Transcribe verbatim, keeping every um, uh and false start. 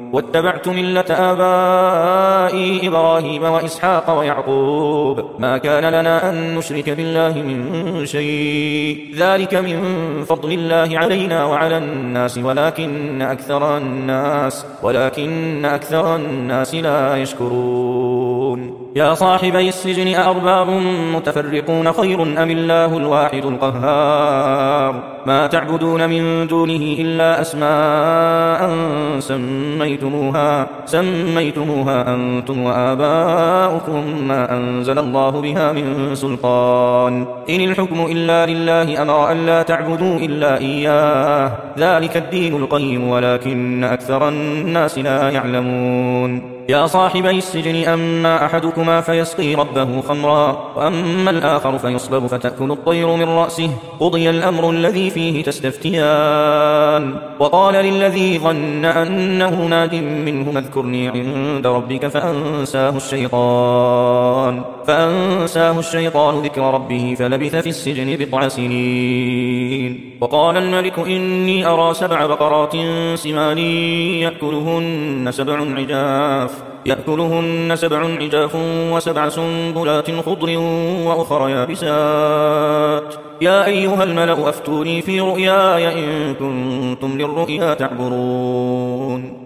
واتبعت ملة آبائي إبراهيم وإسحاق ويعقوب ما كان لنا أن نشرك بالله من شيء ذلك من فضل الله علينا وعلى الناس ولكن أكثر الناس ولكن أكثر الناس لا يشكرون يا صاحبي السجن أأرباب متفرقون خير أم الله الواحد القهار ما تعبدون من دونه إلا أسماء سميتموها سميتموها أنتم وآباؤكم ما أنزل الله بها من سلطان إن الحكم إلا لله أمر أن لا تعبدوا إلا إياه ذلك الدين القيم ولكن أكثر الناس لا يعلمون يا صاحبي السجن أما أحدكما فيسقي ربه خمرا وأما الآخر فيصلب فتأكل الطير من رأسه قضي الأمر الذي فيه تستفتيان وقال للذي ظن أنه ناد منه اذكرني عند ربك فأنساه الشيطان فأنساه الشيطان ذكر ربه فلبث في السجن بضع سنين وقال الملك إني أرى سبع بقرات سمان يأكلهن سبع عجاف يأكلهن سبع عجاف وسبع سنبلات خضر وأخر يابسات يا أيها الملأ أفتوني في رؤياي إن كنتم للرؤيا تعبرون